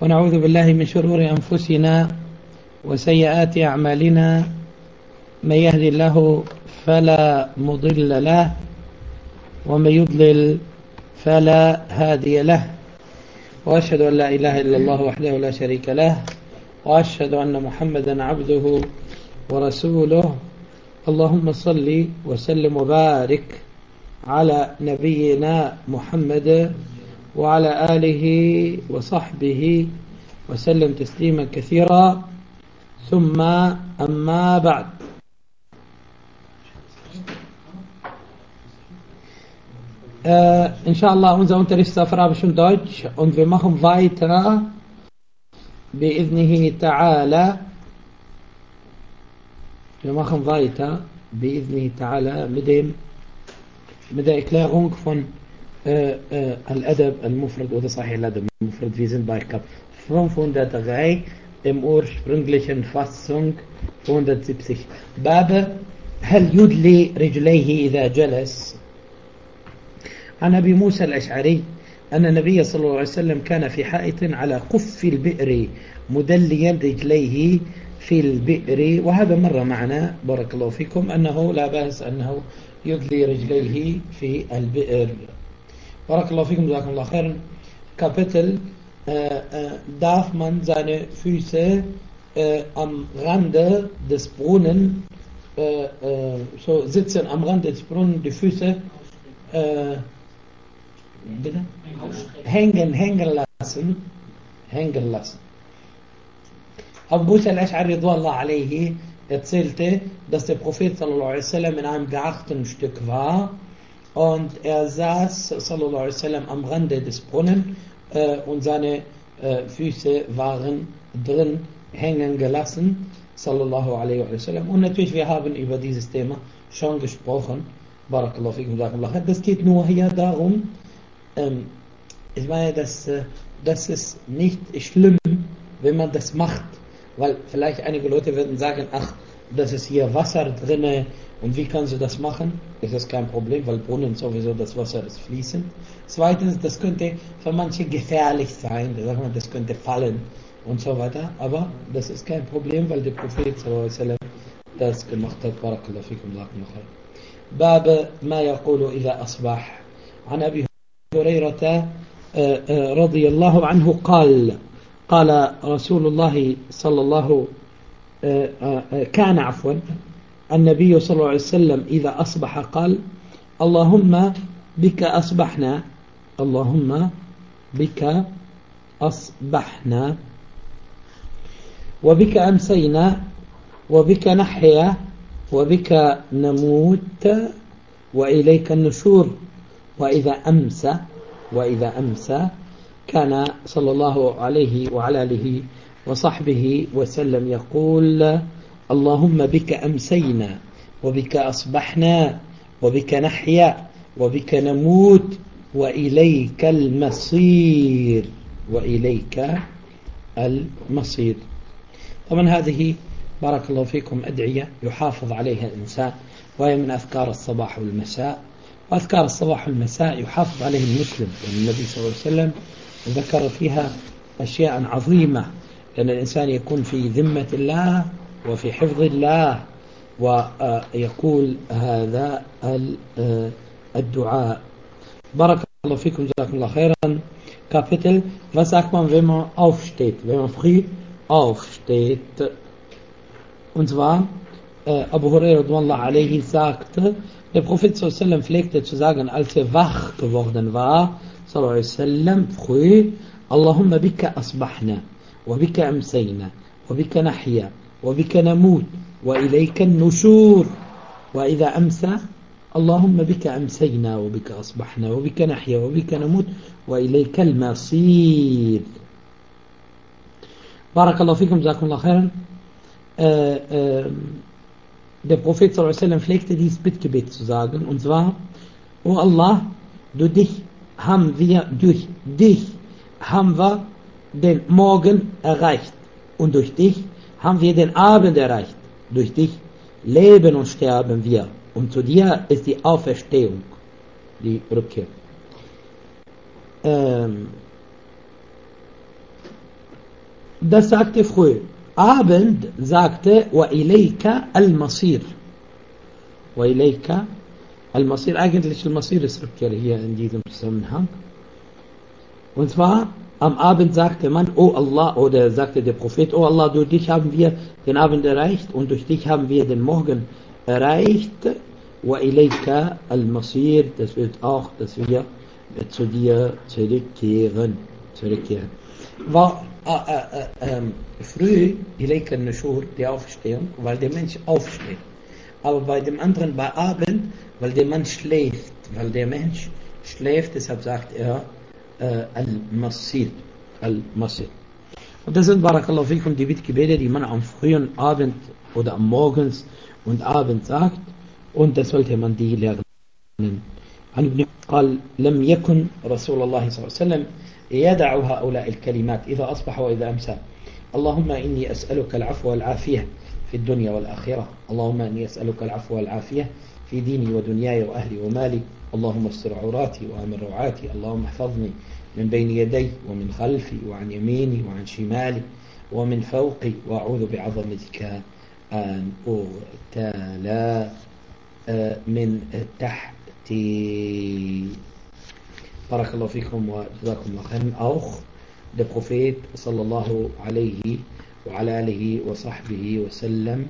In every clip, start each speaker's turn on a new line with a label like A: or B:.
A: ونعوذ بالله من شرور أنفسنا وسيئات أعمالنا. من يهدي الله فلا مضل له ومن يضلل فلا هادي له، وأشهد أن لا إله إلا الله وحده لا شريك له، وأشهد أن محمدا عبده ورسوله. اللهم صل وسلم وبارك على نبينا محمد وعلى آله وصحبه وسلم تسليما كثيرا. ثم أما بعد. Inshallah, unser Unterricht ist auf Arabisch und Deutsch und wir machen weiter بإذنه تعالى. Wir machen weiter بإذنه تعالى mit der Erklärung von Al-Adab al-Mufrad oder Sahih al-Adab al-Mufrad. Wir sind bei Kap 503 im ursprünglichen Fassung 170. Bab هل يدلي رجليه إذا جلس. عن أبي موسى الأشعري أن النبي صلى الله عليه وسلم كان في حائط على قف البئر مدليا رجليه في البئر، وهذا مر معنا بارك الله فيكم أنه لا بأس أنه يدلي رجليه في البئر. بارك الله فيكم جزاكم الله خيرا. Kapitel darf man seine Füße am Rande des Brunnen so sitzen, am Rande des Brunnen die Füße hängen lassen. Abu Musa al-Ash'ari radhiyallahu alayhi erzählte, dass der Prophet sallallahu alaihi wasallam in einem geachteten Stück war und er saß sallallahu alaihi wasallam am Rande des Brunnen und seine Füße waren drin hängen gelassen sallallahu alaihi wasallam. Und natürlich, wir haben über dieses Thema schon gesprochen. Barakallahu fikum. Das geht nur hier darum, ich meine, das ist nicht schlimm, wenn man das macht, weil vielleicht einige Leute würden sagen, ach, das ist hier Wasser drinne und wie kannst du das machen? Das ist kein Problem, weil Brunnen sowieso das Wasser ist fließend. Zweitens, das könnte für manche gefährlich sein, das könnte fallen und so weiter, aber das ist kein Problem, weil der Prophet sallallahu alaihi wasallam das gemacht hat. Barakallahu fikum. باب ما يقول إذا أصبح. عن أبي هريرة رضي الله عنه قال رسول الله صلى الله كان عفوا النبي صلى الله عليه وسلم إذا أصبح قال اللهم بك أصبحنا، اللهم بك أصبحنا وبك أمسينا وبك نحيا وبك نموت وإليك النشور. وإذا أمسى كان صلى الله عليه وعلى آله وصحبه وسلم يقول اللهم بك أمسينا وبك أصبحنا وبك نحيا وبك نموت وإليك المصير. طبعا هذه بارك الله فيكم أدعية يحافظ عليها الإنسان، وهي من أذكار الصباح والمساء. وأذكار الصباح والمساء يحافظ عليه المسلم، لأن النبي صلى الله عليه وسلم ذكر فيها أشياء عظيمة، لأن الإنسان يكون في ذمة الله وفي حفظ الله ويقول هذا الدعاء. بارك الله فيكم جزاكم الله خيرا. Kapitel, was sagt man, wenn man aufsteht, wenn man früh aufsteht? Und zwar, Abu Hurairah radhiyallahu alayhi sagte, der Prophet sallallahu alaihi wasallam pflegte zu sagen, als er wach geworden war, sallallahu alaihi wasallam, früh, Allahumma bika asbahna, wa bika amsayna, wa bika nahya, wa bika namut, wa ilayka an-nushur. Wa idha amsa, Allahumma bika amsayna, wa bika asbahna, wa bika nahya, wa bika namut, wa ilayka al-masir. Barakallahu fikum, jazakumullahu khairan. Der Prophet sallallahu alaihi wasallam pflegte dieses Bittgebet zu sagen, und zwar: O Allah, durch dich haben wir den Morgen erreicht und durch dich haben wir den Abend erreicht. Durch dich leben und sterben wir und zu dir ist die Auferstehung, die Rückkehr. Das sagte früh. Abend sagte وإليك المصير. وإليك المصير. Eigentlich المصير ist Rückkehr hier in diesem Zusammenhang. Und zwar am Abend sagte man, oh Allah, oder sagte der Prophet, oh Allah, durch dich haben wir den Abend erreicht und durch dich haben wir den Morgen erreicht. وإليك المصير. Das wird auch, dass wir zu dir zurückkehren. War früh إليك النشور, die Aufstehung, weil der Mensch aufsteht. Aber bei dem anderen bei Abend, weil der Mann schläft. Weil der Mensch schläft, deshalb sagt er Al-Masir. Al-Masir. Und das sind Barakallahu fikum die Bittgebete, die man am frühen Abend oder am Morgens und Abend sagt. Und das sollte man die lernen. عن ابن قال لم يكن رسول الله صلى الله عليه وسلم يدع هؤلاء الكلمات إذا أصبح وإذا أمسى. اللهم إني أسألك العفو والعافية في الدنيا والآخرة. اللهم إني أسألك العفو والعافية في ديني ودنياي وأهلي ومالي. اللهم استر عوراتي وآمن روعاتي. اللهم احفظني من بين يدي ومن خلفي وعن يميني وعن شمالي ومن فوقي وأعوذ بعظمتك أن أغتال من تحتي. Barakallahu fikum wa jazakumullah khairan. Auch der Prophet sallallahu alaihi wa ala alihi wa sahbihi wa sallam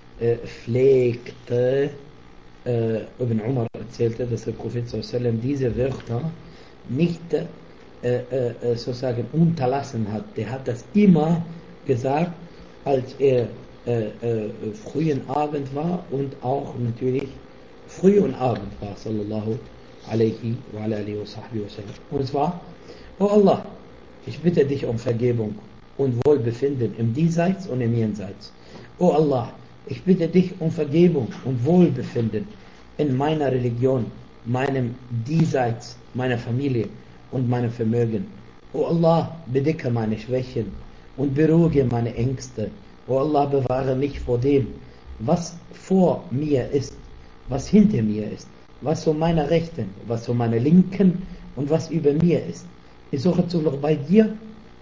A: pflegte, Ibn Umar erzählte, dass der Prophet sallallahu alaihi wa sallam diese Wörter nicht sozusagen unterlassen hat. Der hat das immer gesagt, als er frühen Abend war und auch natürlich früh und Abend war, sallallahu alaihi wa alihi wa sahbihi wa sallam. Und zwar, oh Allah, ich bitte dich um Vergebung und Wohlbefinden im Diesseits und im Jenseits. Oh Allah, ich bitte dich um Vergebung und Wohlbefinden in meiner Religion, meinem Diesseits, meiner Familie und meinem Vermögen. Oh Allah, bedecke meine Schwächen und beruhige meine Ängste. Oh Allah, bewahre mich vor dem, was vor mir ist, was hinter mir ist, was zu meiner Rechten, was zu meiner Linken und was über mir ist. Ich suche Zuflucht bei dir,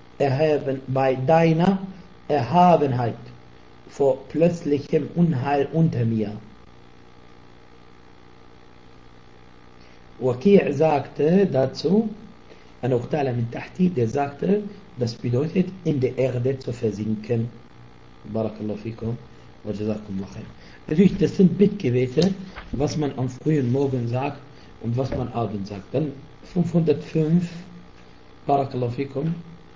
A: bei deiner Erhabenheit vor plötzlichem Unheil unter mir. Waqi' sagte dazu, an Uqtala min Tahti, der sagte, das bedeutet, in der Erde zu versinken. Barakallahu fikum wa jazakumullah khair. Natürlich, das sind Bittgebete, was man am frühen Morgen sagt und was man abends sagt. Dann 505, Barakallahu fikum,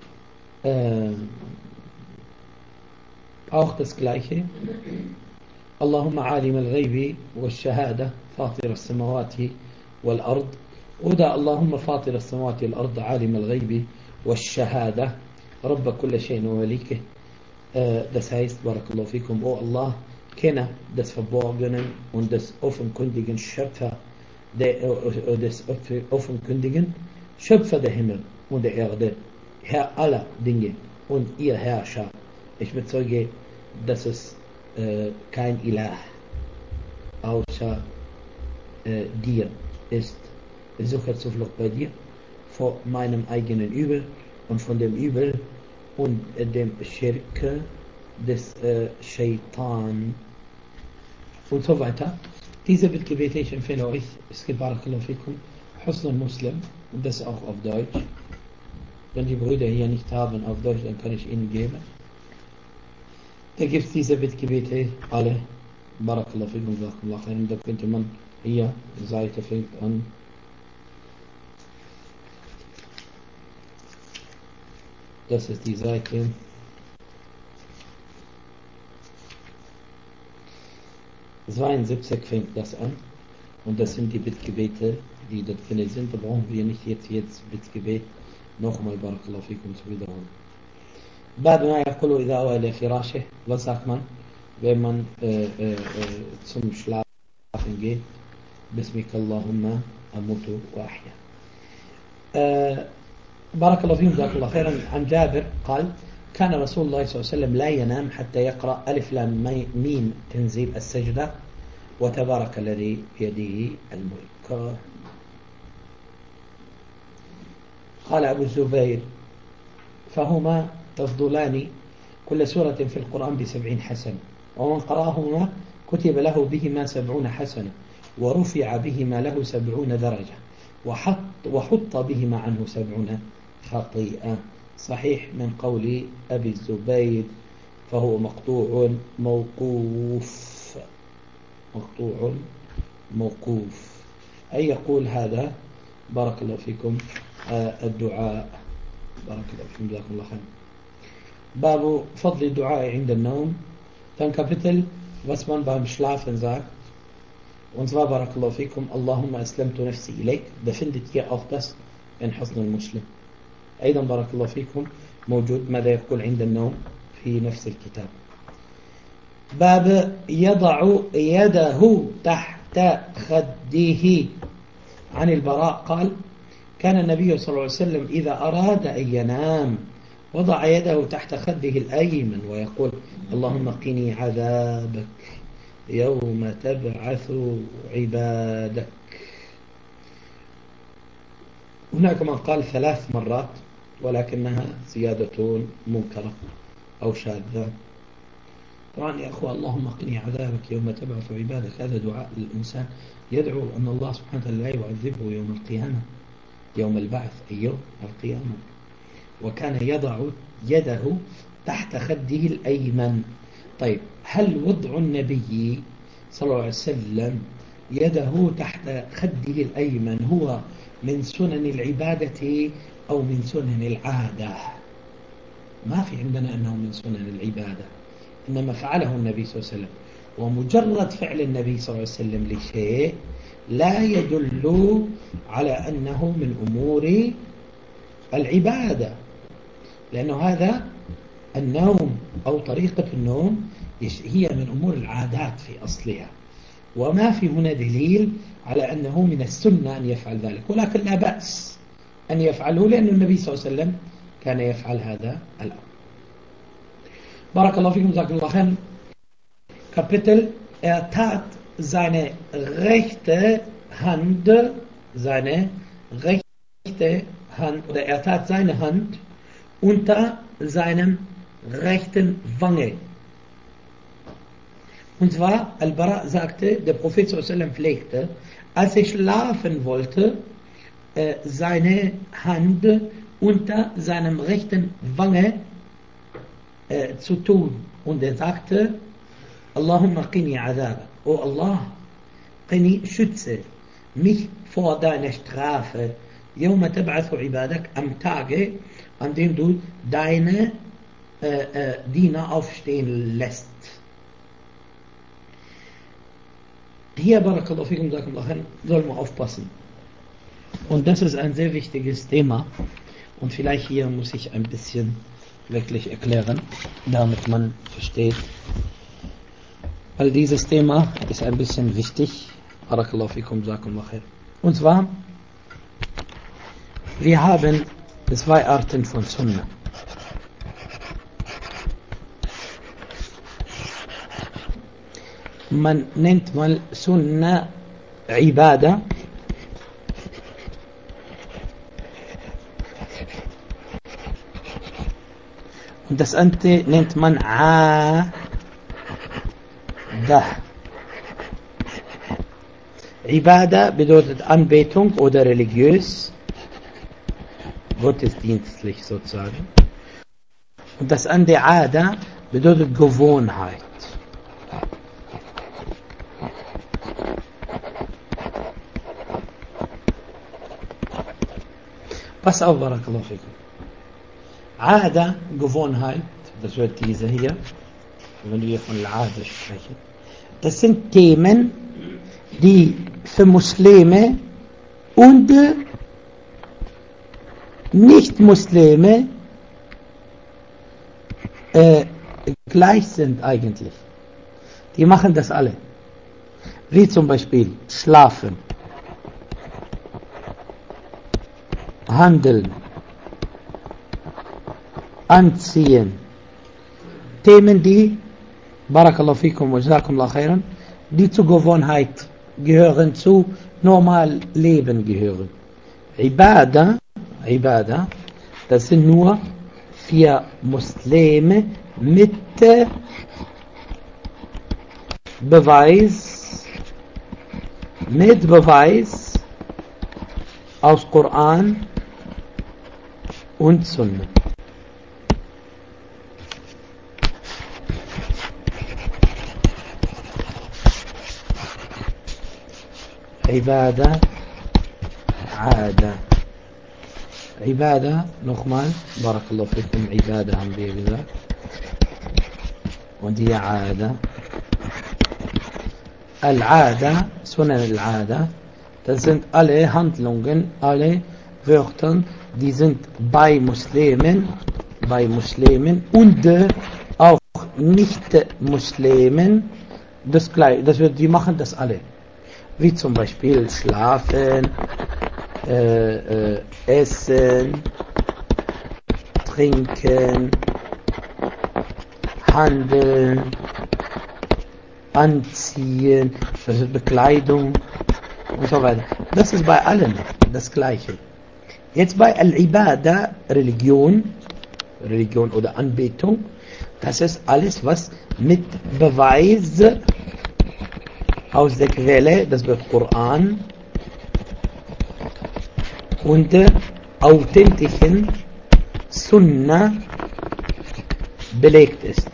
A: auch das gleiche. Allahumma alim al-ghaybi wal-shahada, fatir al-samawati wal-ard. Oder Allahumma fatir al-samawati wal-ard, alim al-ghaybi wal-shahada, rabba kulla shay'in wa malikih. Das heißt, Barakallahu fikum, oh Allah, kenne des Verborgenen und des offenkundigen Schöpfer, des offenkundigen Schöpfer der Himmel und der Erde, Herr aller Dinge und ihr Herrscher. Ich bezeuge, dass es kein Ilah außer dir ist. Ich suche Zuflucht bei dir vor meinem eigenen Übel und von dem Übel und dem Schirk des Shaitan und so weiter. Diese Bittgebete, ich empfehle euch, es gibt Barakallahu fikum, Husn al-Muslim, und das auch auf Deutsch. Wenn die Brüder hier nicht haben auf Deutsch, dann kann ich ihnen geben. Da gibt es diese Bittgebete alle. Barakallahu fikum, jazakumullah khairan. Da könnte man hier, die Seite fängt an. Das ist die Seite. Es 72 fängt das an. Und das sind die Bittgebete, die dort drin sind. Da brauchen wir nicht jetzt Bittgebet nochmal Barakallahu fikum zu wiederholen. بعد يقول إذا أوى إلى فراشه, was sagt man, wenn man zum Schlafen geht? بسمك اللهم أموت وأحيا. بارك الله فيكم جزاكم الله خيرا. عن جابر قال كان رسول الله صلى الله عليه وسلم لا ينام حتى يقرأ ألف لام ميم تنزيل السجدة وتبارك الذي بيده الملك. قال أبو الزبير فهما تفضلان كل سورة في القرآن ب70 حسنة، ومن قرأهما كتب له بهما 70 حسنة، ورفع بهما له 70 درجة، وحط بهما عنه 70 خطيئة. صحيح من قول أبي الزبير، فهو مقطوع موقوف. مقطوع موقوف. أي يقول هذا؟ بارك الله فيكم. الدعاء. بارك الله فيكم، جزاكم الله خير. باب فضل الدعاء عند النوم. Dann Kapitel, was man beim Schlafen sagt. Und zwar, barakallahu fikum, Allahumma aslamtu nafsi ilayk, da findet ihr auch das in Husn al-Muslim. أيضا بارك الله فيكم موجود ماذا يقول عند النوم في نفس الكتاب. باب يضع يده تحت خده. عن البراء قال: كان النبي صلى الله عليه وسلم إذا أراد أن ينام وضع يده تحت خده الأيمن ويقول: اللهم قني عذابك يوم تبعث عبادك. هناك من قال 3 مرات، ولكنها زيادة منكرة أو شاذة. طبعا يا أخوة، اللهم قني عذابك يوم تبعث عبادك، هذا دعاء للإنسان يدعو أن الله سبحانه وتعالى لا يعذبه يوم القيامة، يوم البعث، أي يوم القيامة. وكان يضع يده تحت خده الأيمن. طيب، هل وضع النبي صلى الله عليه وسلم يده تحت خده الأيمن هو من سنن العبادة أو من سنن العادة؟ ما في عندنا أنه من سنن العبادة، إنما فعله النبي صلى الله عليه وسلم. ومجرد فعل النبي صلى الله عليه وسلم لشيء لا يدل على أنه من أمور العبادة، لأنه هذا النوم أو طريقة النوم هي من أمور العادات في أصلها، وما في هنا دليل على أنه من السنة أن يفعل ذلك، ولكن لا بأس أن يفعله لأن النبي صلى الله عليه وسلم كان يفعل هذا الأمر. بارك الله فيكم، جزاكم الله خير. Kapitel: tat seine rechte Hand, oder tat seine Hand unter seinem rechten Wange. Und zwar, Al-Bara sagte, der Prophet ﷺ pflegte, als er schlafen wollte, seine Hand unter seinem rechten Wange zu tun. Und er sagte: Allahumma qini azabak, O Allah, qini, schütze mich vor deiner Strafe, yawma tab'athu ibadak, am Tage, an dem du deine Diener aufstehen lässt. Hier, barakallahu fikum, sollen wir aufpassen. Und das ist ein sehr wichtiges Thema. Und vielleicht hier muss ich ein bisschen wirklich erklären, damit man versteht. Weil dieses Thema ist ein bisschen wichtig. Barakallahu fikum, jazakumullah khair. Und zwar, wir haben 2 Arten von Sunna. Man nennt mal Sunna Ibadah, und das andere nennt man Aadah. Ibadah bedeutet Anbetung oder religiös, gottesdienstlich sozusagen. Und das andere Aada bedeutet Gewohnheit. Pass auf, barakallahu fikum. Aada, Gewohnheit, das wird diese hier, wenn wir von Aada sprechen. Das sind Themen, die für Muslime und Nicht-Muslime gleich sind eigentlich. Die machen das alle. Wie zum Beispiel Schlafen, Handeln, Anziehen. Themen, die, barakallahu fikum wa jazakumullah khairan, die zur Gewohnheit gehören, zu Normalleben gehören. Ibadah, das sind nur für Muslime mit Beweis aus Koran und Sunna. Ibadah, Ada. Ibadah, nochmal, Barakallahu fikum, Ibadah haben wir gesagt. Und die Ada. Al-Ada, Sunan al-Ada, das sind alle Handlungen, alle Wörter, die sind bei Muslimen und auch Nicht-Muslimen das gleiche. Die machen das alle. Wie zum Beispiel Schlafen, Essen, Trinken, Handeln, Anziehen, also Bekleidung und so weiter. Das ist bei allen das Gleiche. Jetzt bei Al-Ibadah, Religion oder Anbetung, das ist alles, was mit Beweis aus der Quelle, das wird Koran, und authentischen Sunna belegt ist.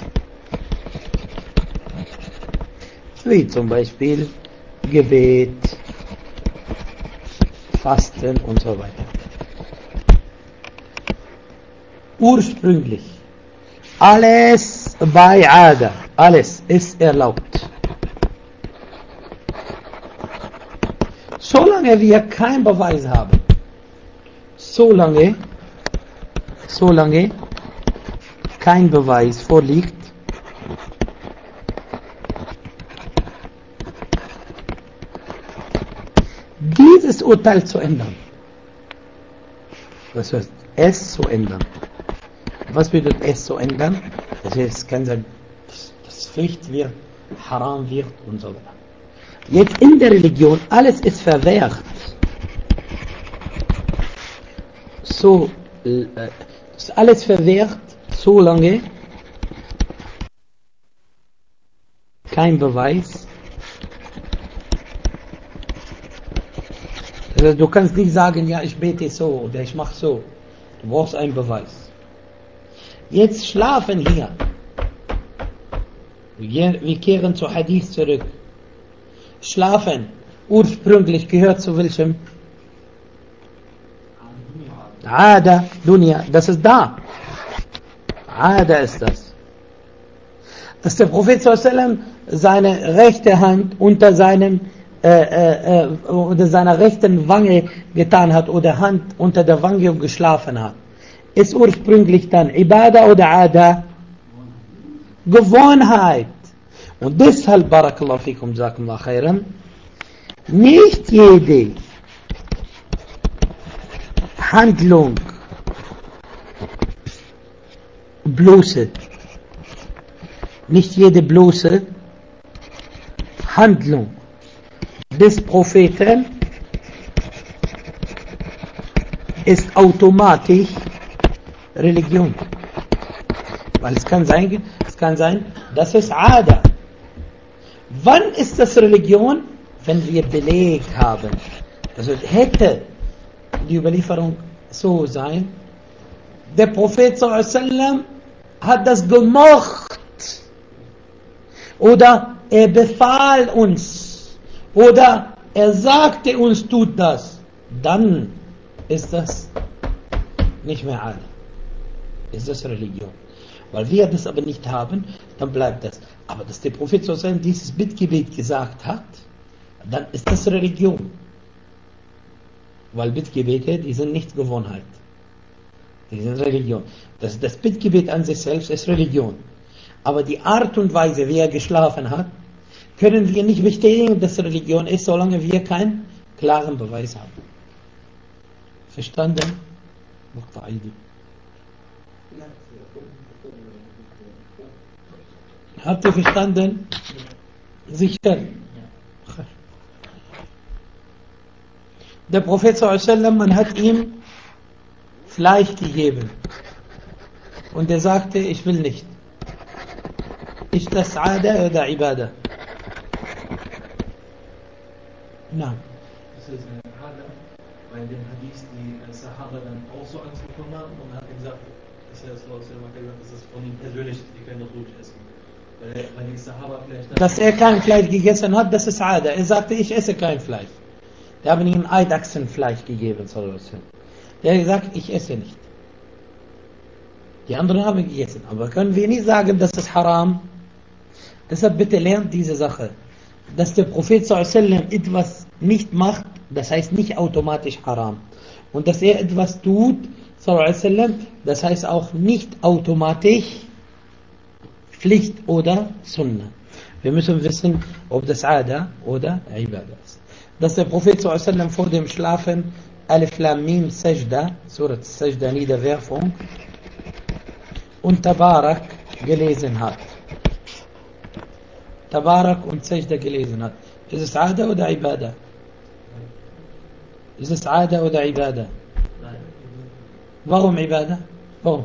A: Wie zum Beispiel Gebet, Fasten und so weiter. Ursprünglich, alles bei Ada, alles ist erlaubt. Solange wir keinen Beweis haben, solange kein Beweis vorliegt, dieses Urteil zu ändern. Das heißt, es zu ändern. Was bedeutet es zu ändern? Das heißt, es kann sein, dass Pflicht wird, Haram wird und so weiter. Jetzt in der Religion, alles ist verwehrt. So, ist alles verwehrt, solange kein Beweis. Also du kannst nicht sagen, ja, ich bete so oder ich mache so. Du brauchst einen Beweis. Jetzt schlafen hier. Wir kehren zu Hadith zurück. Schlafen ursprünglich gehört zu welchem? Ada, Dunya, das ist da. Ada ist das. Dass der Prophet ﷺ seine rechte Hand unter seiner rechten Wange getan hat oder Hand unter der Wange und geschlafen hat. Ist ursprünglich dann Ibadah oder Ada? Gewohnheit. Und deshalb, Barakallahu fikum, Jazakumullah khairan, nicht jede Handlung, bloße Handlung des Propheten ist automatisch Religion. Weil es kann sein, das ist Ada. Wann ist das Religion? Wenn wir Beleg haben. Also hätte die Überlieferung so sein, der Prophet ﷺ hat das gemocht. Oder er befahl uns. Oder er sagte uns, tut das. Dann ist das nicht mehr Ada. Ist das Religion. Weil wir das aber nicht haben, dann bleibt das. Aber dass der Prophet ﷺ dieses Bittgebet gesagt hat, dann ist das Religion. Weil Bittgebete, die sind nicht Gewohnheit. Die sind Religion. Das Bittgebet an sich selbst ist Religion. Aber die Art und Weise, wie er geschlafen hat, können wir nicht bestätigen, dass Religion ist, solange wir keinen klaren Beweis haben. Verstanden? Habt ihr verstanden? Sicher. Der Prophet ﷺ, man hat ihm Fleisch gegeben. Und er sagte, ich will nicht. Ist das Ada oder Ibadah? Nein.
B: Das ist eine Ada, weil dem Hadith die Sahaba dann auch so Angst bekommen haben und hat gesagt, dass das von ihm persönlich, die können doch ruhig essen. Weil die Sahaba vielleicht...
A: Dass er kein Fleisch gegessen hat, das ist Ada. Er sagte, ich esse kein Fleisch. Die haben ihm Eidachsenfleisch gegeben. Der hat gesagt, ich esse nicht. Die anderen haben gegessen. Aber können wir nicht sagen, das ist haram? Deshalb bitte lernt diese Sache. Dass der Prophet ﷺ etwas nicht macht, das heißt nicht automatisch haram. Und dass er etwas tut, ﷺ, das heißt auch nicht automatisch Pflicht oder Sunnah. Wir müssen wissen, ob das Ada oder Ibadah ist. Dass der Prophet ﷺ vor dem Schlafen Alif Lam Mim Sajda, Surat Sajda Niederwerfung und Tabarak gelesen hat. Tabarak und Sajda gelesen hat. Ist es Ada oder Ibadah? Ist es Ada oder Ibadah? Warum Ibadah? Warum?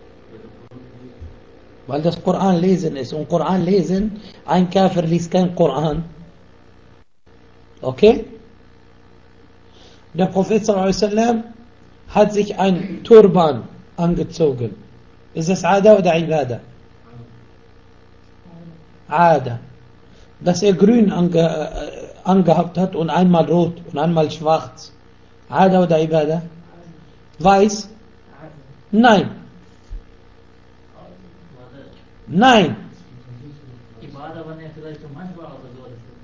A: Weil das Koran lesen ist. Und Koran lesen, ein Kafir liest kein Koran. Okay? Der Prophet ﷺ hat sich ein Turban angezogen. Ist das Ada oder Ibadah? Ada. Dass er grün angehabt hat und einmal rot und einmal schwarz. Ada oder Ibadah? Weiß? Nein. Nein.
C: Ibadah, wenn er vielleicht manchmal oder so.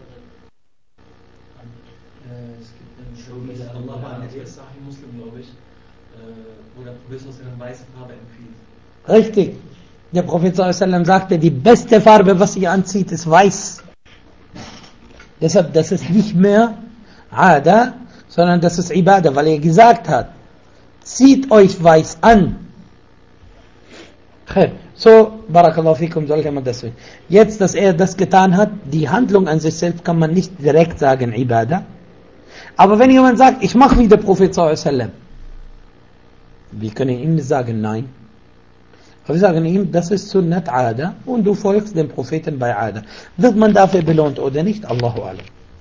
B: Es gibt einen Allah Sahih Muslim, glaube ich, wo der Prophet eine weiße Farbe empfiehlt.
A: Richtig. Der Prophet ﷺ sagte, die beste Farbe, was ihr anzieht, ist weiß. Deshalb, das ist nicht mehr Ada, sondern das ist Ibadah, weil er gesagt hat, zieht euch weiß an. So, Barakallahu fikum, sollte man das wissen. Jetzt, dass er das getan hat, die Handlung an sich selbst kann man nicht direkt sagen Ibadah. Aber wenn jemand sagt, ich mache wie der Prophet ﷺ, wir können ihm nicht sagen nein. Aber wir sagen ihm, das ist Sunnat Ada und du folgst dem Propheten bei Ada. Wird man dafür belohnt oder nicht? Allahu Alam.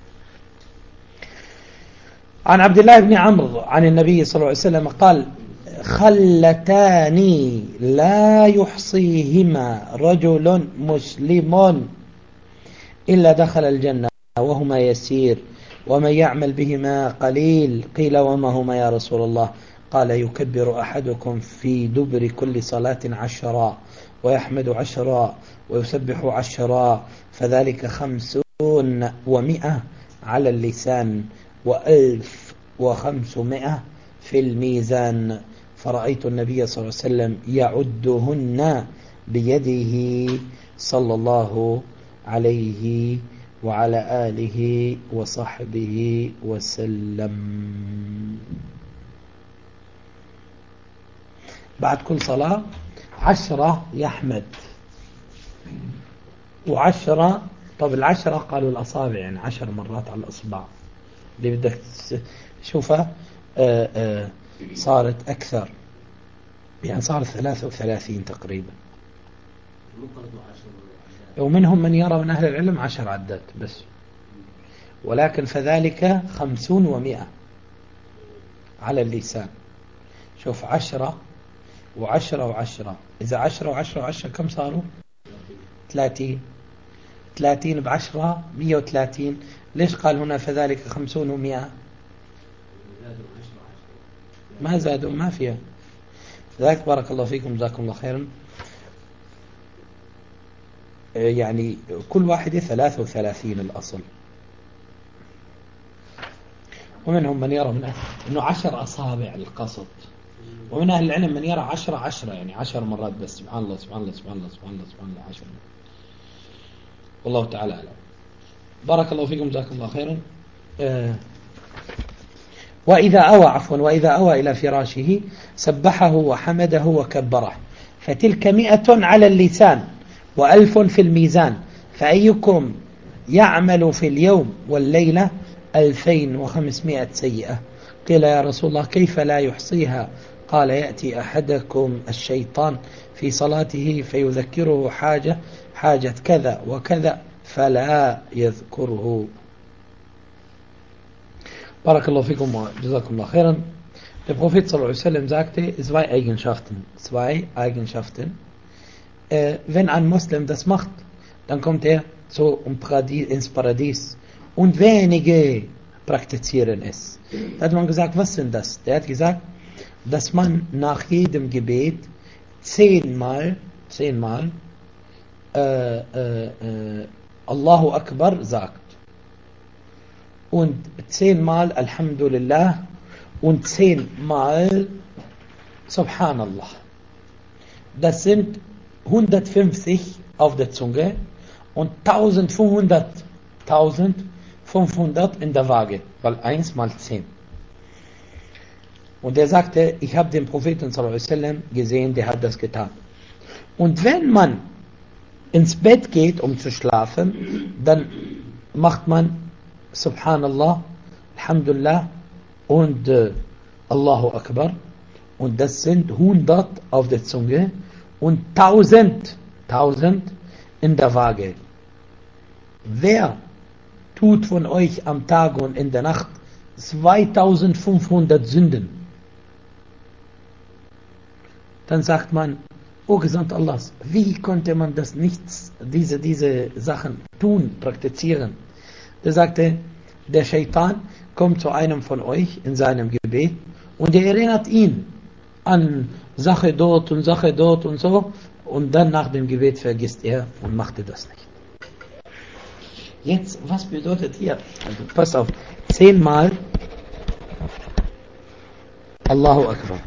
A: عن عبد الله بن عمرو عن النبي صلى الله عليه وسلم قال خلتان لا يحصيهما رجل مسلم إلا دخل الجنة وهما يسير ومن يعمل بهما قليل قيل وما هما يا رسول الله قال يكبر أحدكم في دبر كل صلاة 10 ويحمد 10 ويسبح 10 فذلك 50 و100 على اللسان و1500 في الميزان فرأيت النبي صلى الله عليه وسلم يعدهن بيده صلى الله عليه وعلى آله وصحبه وسلم. بعد كل صلاة 10 يحمد و10. طب 10 قالوا الأصابع يعني 10 مرات على الأصبع اللي بدك تشوفها صارت أكثر يعني صارت 33 تقريبا. ومنهم من يرى من أهل العلم 10 عدات بس ولكن فذلك 50 و100 على اللسان. شوف 10 و10 و10 إذا 10 و10 و10 كم صاروا 30 ب10 130. ليش قال هنا فذلك 50 و100 ما زادوا ما فيها. ذلك بارك الله فيكم جزاكم الله خيرا. يعني كل واحدة 33 الأصل. ومنهم من يرى أنه 10 أصابع القصد ومن أهل العلم من يرى 10 يعني 10 مرات بس. سبحان الله سبحان الله سبحان الله سبحان الله سبحان الله 10 والله تعالى أعلم. بارك الله فيكم جزاكم الله خيرا. وإذا أوى إلى فراشه سبحه وحمده وكبره فتلك 100 على اللسان و1000 في الميزان فأيكم يعمل في اليوم والليلة 2500 سيئة. قيل يا رسول الله كيف لا يحصيها قال يأتي أحدكم الشيطان في صلاته فيذكره حاجة كذا وكذا فلا يذكره. بارك الله فيكم وجزاكم الله خيرا. Der Prophet sallallahu alaihi wasallam sagte, zwei Eigenschaften. Wenn ein Muslim das macht, dann kommt er ins Paradies. Und wenige praktizieren es. Da hat man gesagt, was sind das? Der hat gesagt, dass man nach jedem Gebet 10-mal Allahu Akbar sagt. Und 10-mal Alhamdulillah und 10-mal Subhanallah. Das sind 150 auf der Zunge und 1500 in der Waage, weil 1 mal 10. Und er sagte, ich habe den Propheten sallallahu alaihi wasallam gesehen, der hat das getan. Und wenn man ins Bett geht, um zu schlafen, dann macht man Subhanallah, Alhamdulillah und Allahu Akbar. Und das sind 100 auf der Zunge und 1000 in der Waage. Wer tut von euch am Tag und in der Nacht 2500 Sünden? Dann sagt man, O Gesandter Allahs, wie konnte man das nichts, diese Sachen tun, praktizieren? Der sagte, der Shaitan kommt zu einem von euch in seinem Gebet und er erinnert ihn an Sache dort und so, und dann nach dem Gebet vergisst er und machte das nicht. Jetzt, was bedeutet hier? Also, passt auf, 10-mal Allahu Akbar,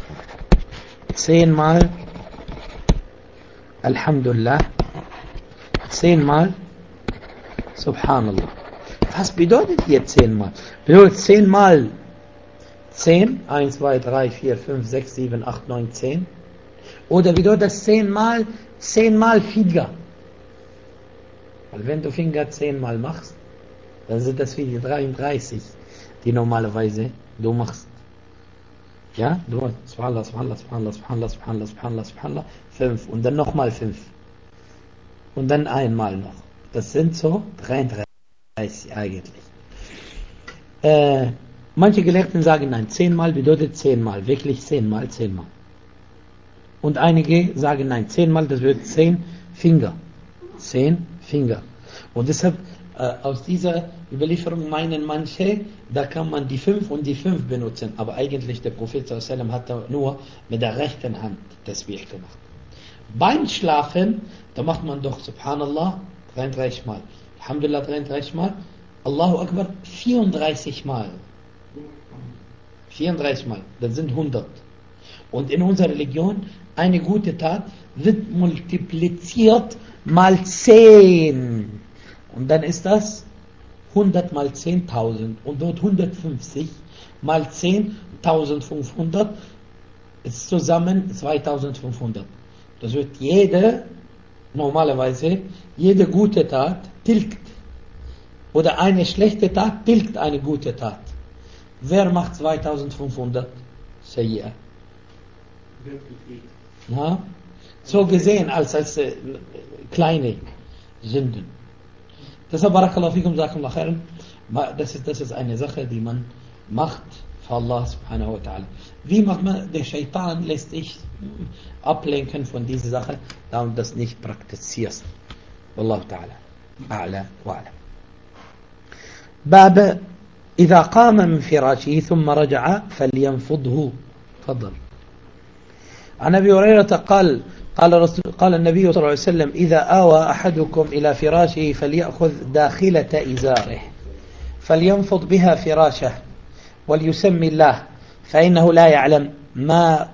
A: 10-mal Alhamdulillah, 10-mal Subhanallah. Was bedeutet hier 10-mal? Bedeutet 10-mal 10, 1, 2, 3, 4, 5, 6, 7, 8, 9, 10? Oder bedeutet das 10-mal Finger? Weil wenn du Finger 10-mal machst, dann sind das wie die 33, die normalerweise du machst. Ja, du machst Subhanallah, 5 und dann nochmal 5. Und dann einmal noch. Das sind so 33 eigentlich. Manche Gelehrten sagen, nein, 10-mal bedeutet 10-mal, wirklich 10-mal. Und einige sagen, nein, 10-mal, das wird 10 Finger. 10 Finger. Und deshalb, aus dieser Überlieferung meinen manche, da kann man die 5 und die 5 benutzen. Aber eigentlich der Prophet sallallahu alaihi wasallam hat da nur mit der rechten Hand Tasbih gemacht. Beim Schlafen, da macht man doch Subhanallah 33 Mal. Alhamdulillah 33 Mal. Allahu Akbar 34 Mal. 34 Mal. Das sind 100. Und in unserer Religion, eine gute Tat wird multipliziert mal 10. Und dann ist das 100 mal 10.000. Und dort 150 mal 10, 1500 ist zusammen 2500. Das wird normalerweise jede gute Tat tilgt. Oder eine schlechte Tat tilgt eine gute Tat. Wer macht 2500? Sayyi'ah. Ja? So gesehen als kleine Sünden. Deshalb barakallahu fikum, jazakumullah khairan. Das ist eine Sache, die man macht für Allah subhanahu wa ta'ala. Wie macht man? Der Shaitan lässt dich ablenken von dieser Sache, da du das nicht praktizierst. Wallahu ta'ala a'la wa a'lam. باب إذا قام من فراشه ثم رجع فلينفضه. تفضل. عن أبي هريرة قال النبي صلى الله عليه وسلم إذا آوى أحدكم إلى فراشه فليأخذ داخلة إزاره فلينفض بها فراشه وليسمي الله فإنه لا يعلم ما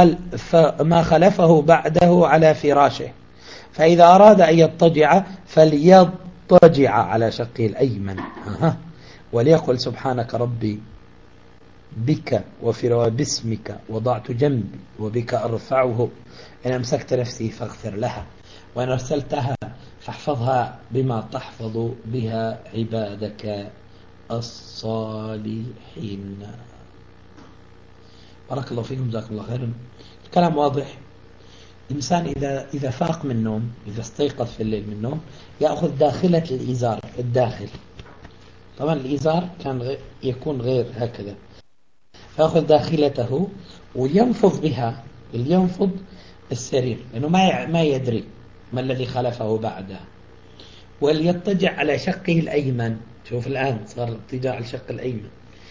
A: خلفه بعده على فراشه فإذا أراد أن يضطجع فليضطجع على شقه الأيمن وليقل سبحانك ربي بك باسمك وضعت جنبي وبك أرفعه إن أمسكت نفسي فاغفر لها وإن أرسلتها فاحفظها بما تحفظ بها عبادك الصالحين. بارك الله فيكم جزاكم الله خيرا. الكلام واضح. الإنسان إذا فاق من النوم، إذا استيقظ في الليل من النوم، يأخذ داخلة الإزار في الداخل. طبعا الإزار كان يكون غير هكذا، فيأخذ داخلته وينفض بها، ينفض السرير لأنه ما يدري ما الذي خلفه بعده، وليضطجع على شقه الأيمن. شوف الآن صار الاضطجاع على الشق الأيمن،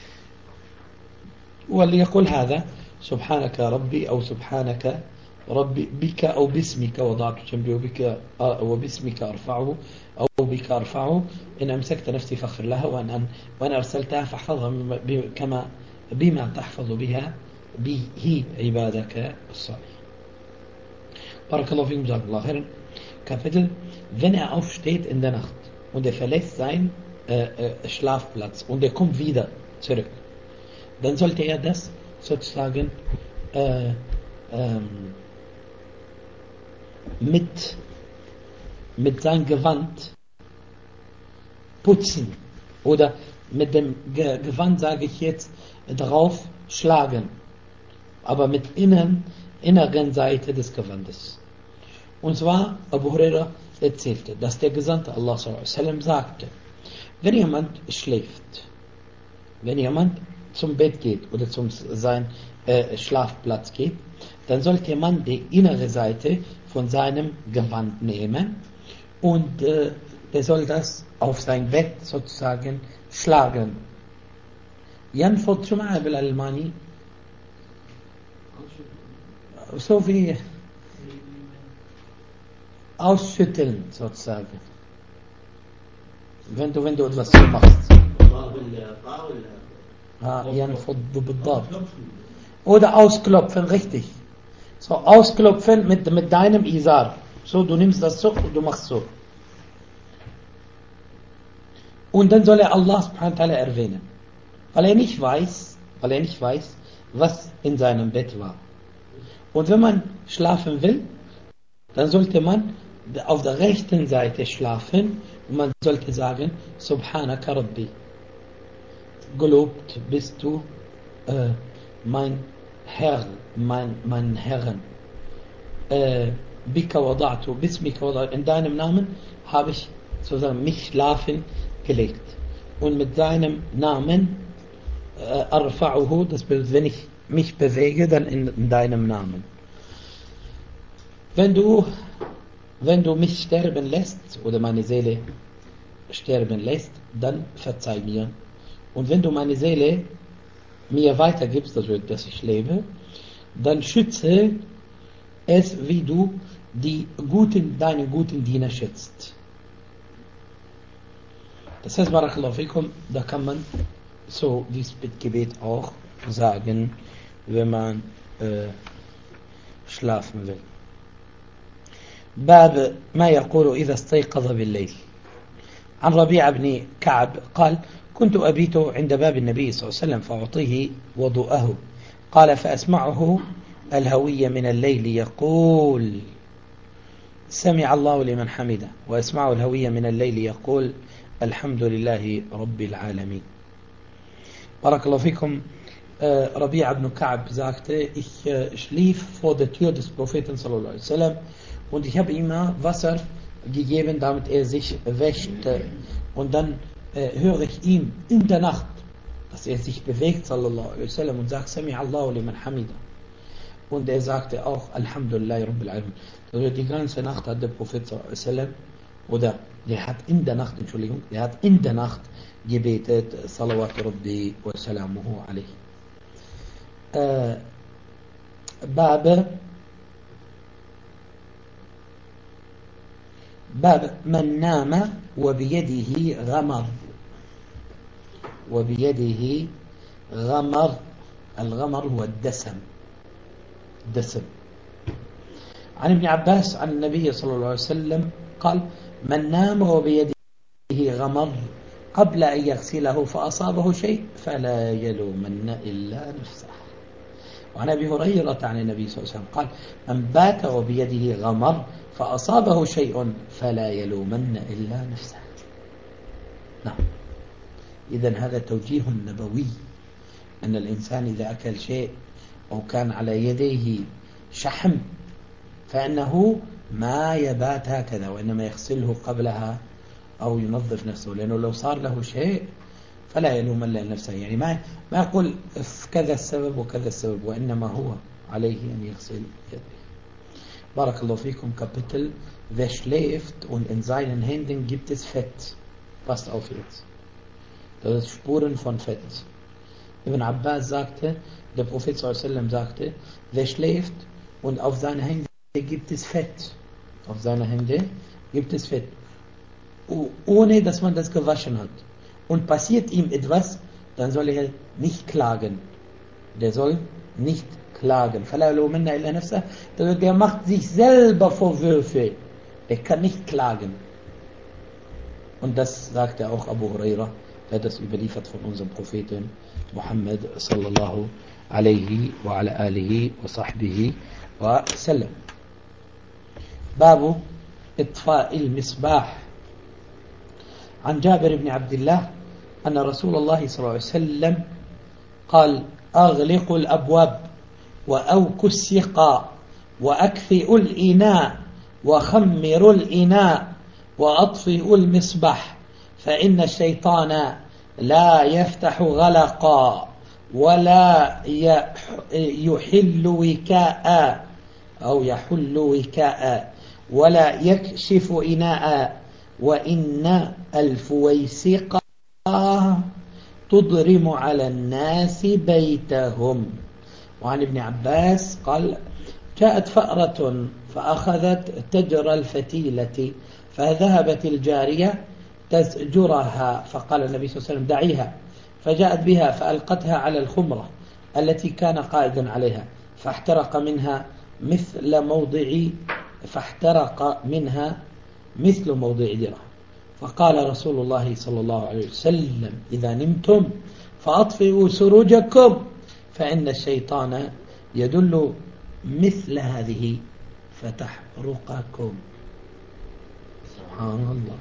A: وليقول هذا سبحانك يا ربي، أو سبحانك ربي بك أو باسمك وضعت جنبي وباسمك أرفعه، أو بك أرفعه، إن أمسكت نفسي فاغفر لها، وأن أرسلتها فاحفظها بما تحفظ به عبادك الصالحين. بارك الله فيكم جزاكم الله خيرا. Kapitel: Wenn er aufsteht in der Nacht und er verlässt seinen Schlafplatz und er kommt wieder zurück, dann sollte er das sozusagen mit seinem Gewand putzen oder mit dem Gewand, sage ich jetzt, drauf schlagen, aber mit inneren Seite des Gewandes. Und zwar Abu Huraira erzählte, dass der Gesandte Allah s.a.w. sagte, wenn jemand schläft, wenn jemand zum Bett geht oder zum sein Schlafplatz geht, dann sollte man die innere Seite von seinem Gewand nehmen und der soll das auf sein Bett sozusagen schlagen. ينفض شو معنى بالألماني؟ so wie ausschütteln sozusagen. Wenn du etwas so machst. ينفض بالضبط. Oder ausklopfen, richtig. So ausklopfen mit deinem Izar. So, du nimmst das so und du machst so. Und dann soll er Allah subhanahu wa ta'ala erwähnen. Weil er nicht weiß, was in seinem Bett war. Und wenn man schlafen will, dann sollte man auf der rechten Seite schlafen und man sollte sagen, Subhanaka Rabbi. Gelobt bist du, mein Herr, mein Herrn. Bika wada'tu, bismika wada'tu. In deinem Namen habe ich sozusagen mich schlafen gelegt. Und mit seinem Namen arfa'uhu, das bedeutet, wenn ich mich bewege, dann in deinem Namen. Wenn du mich sterben lässt oder meine Seele sterben lässt, dann verzeih mir. Und wenn du meine Seele mir weitergibst, also dass ich lebe, dann schütze es, wie du deinen guten Diener schützt. Das heißt, Barakallahu fikum, da kann man so dieses Bittgebet auch sagen, wenn man schlafen will. باب ما يقول إذا استيقظ بالليل. عن ربيع بن كعب قال: كنت أبيت عند باب النبي صلى الله عليه وسلم فأعطيه وضوءه، قال: فأسمعه الهوي من الليل يقول: سمع الله لمن حمده، وأسمعه الهوي من الليل يقول: الحمد لله رب العالمين. بارك الله فيكم. Rabia ibn Ka'b sagte, ich schlief vor der Tür des Propheten sallallahu alaihi wasallam und ich habe ihm Wasser gegeben, damit er sich wäschte. Und dann höre ich ihn in der Nacht, dass er sich bewegt sallallahu alaihi wasallam und sagt: Sami Allahu liman hamida. Und er sagte auch: Alhamdulillah Rabbil Alamin. Also die ganze Nacht hat der Prophet sallallahu alaihi wasallam, oder der hat in der Nacht gebetet, Salawat Rabbi wa Salamuhu alaihi. باب من نام وبيده غمر. الغمر هو الدسم. عن ابن عباس عن النبي صلى الله عليه وسلم قال: من نام وبيده غمر قبل أن يغسله فأصابه شيء فلا يلومن إلا نفسه. وعن أبي هريرة عن النبي صلى الله عليه وسلم قال: من بات وبيده غمر فأصابه شيء فلا يلومن إلا نفسه. نعم. إذن هذا توجيه نبوي، أن الإنسان إذا أكل شيء أو كان على يديه شحم فإنه ما يبات هكذا، وإنما يغسله قبلها أو ينظف نفسه، لأنه لو صار له شيء فلا يلوم إلا نفسه. يعني ما يقول كذا السبب وكذا السبب، وإنما هو عليه أن يغسل يديه. بارك الله فيكم. Kapitel: Wer schläft und in seinen Händen gibt es Fett. Passt auf jetzt. Das ist Spuren von Fett. Ibn Abbas sagte, der Prophet ﷺ sagte, wer schläft und auf seine Hände gibt es Fett. Auf seine Hände gibt es Fett. Ohne dass man das gewaschen hat. Und passiert ihm etwas, dann soll er nicht klagen. Der soll nicht klagen. Der macht sich selber Vorwürfe. Er kann nicht klagen. Und das sagte auch Abu Huraira, der das überliefert von unserem Propheten Muhammad sallallahu alaihi wa ala alihi wa sahbihi wa sallam. باب إطفاء المصباح. عن جابر بن عبد الله أن رسول الله صلى الله عليه وسلم قال: أغلقوا الأبواب وأوكوا السقا وأكفئوا الإناء وخمروا الإناء وأطفئوا المصباح، فإن الشيطان لا يفتح غلقا ولا يحل وكاء أو يحل وكاء ولا يكشف إناء، وإن الفويسقة تضرم على الناس بيتهم. وعن ابن عباس قال: جاءت فأرة فأخذت تجر الفتيلة، فذهبت الجارية تزجرها، فقال النبي صلى الله عليه وسلم: دعيها. فجاءت بها فألقتها على الخمرة التي كان قائدا عليها، فاحترق منها مثل موضع درهم. فقال رسول الله صلى الله عليه وسلم: إذا نمتم فأطفئوا سروجكم، فإن الشيطان يدل مثل هذه فتحرقكم. سبحان الله.